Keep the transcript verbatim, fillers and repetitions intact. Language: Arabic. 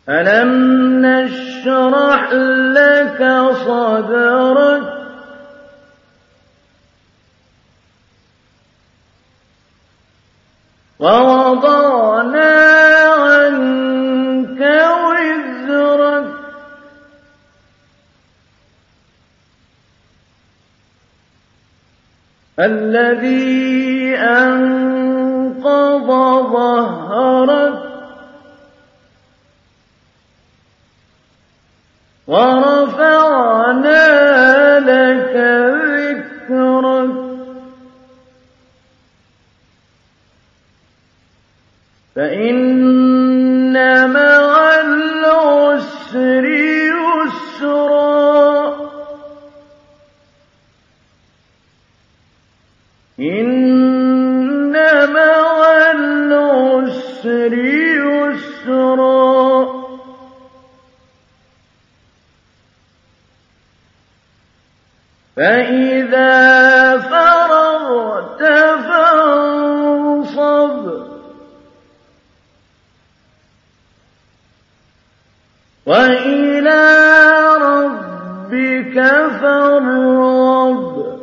ألم نشرح لك صدرك ووضعنا عنك وزرك الذي أنقض ظهرك ورفعنا لك ذكرك فإن مع العسر يسرا إن مع العسر يسرا فإذا فرغت فانصب وإلى ربك فارغب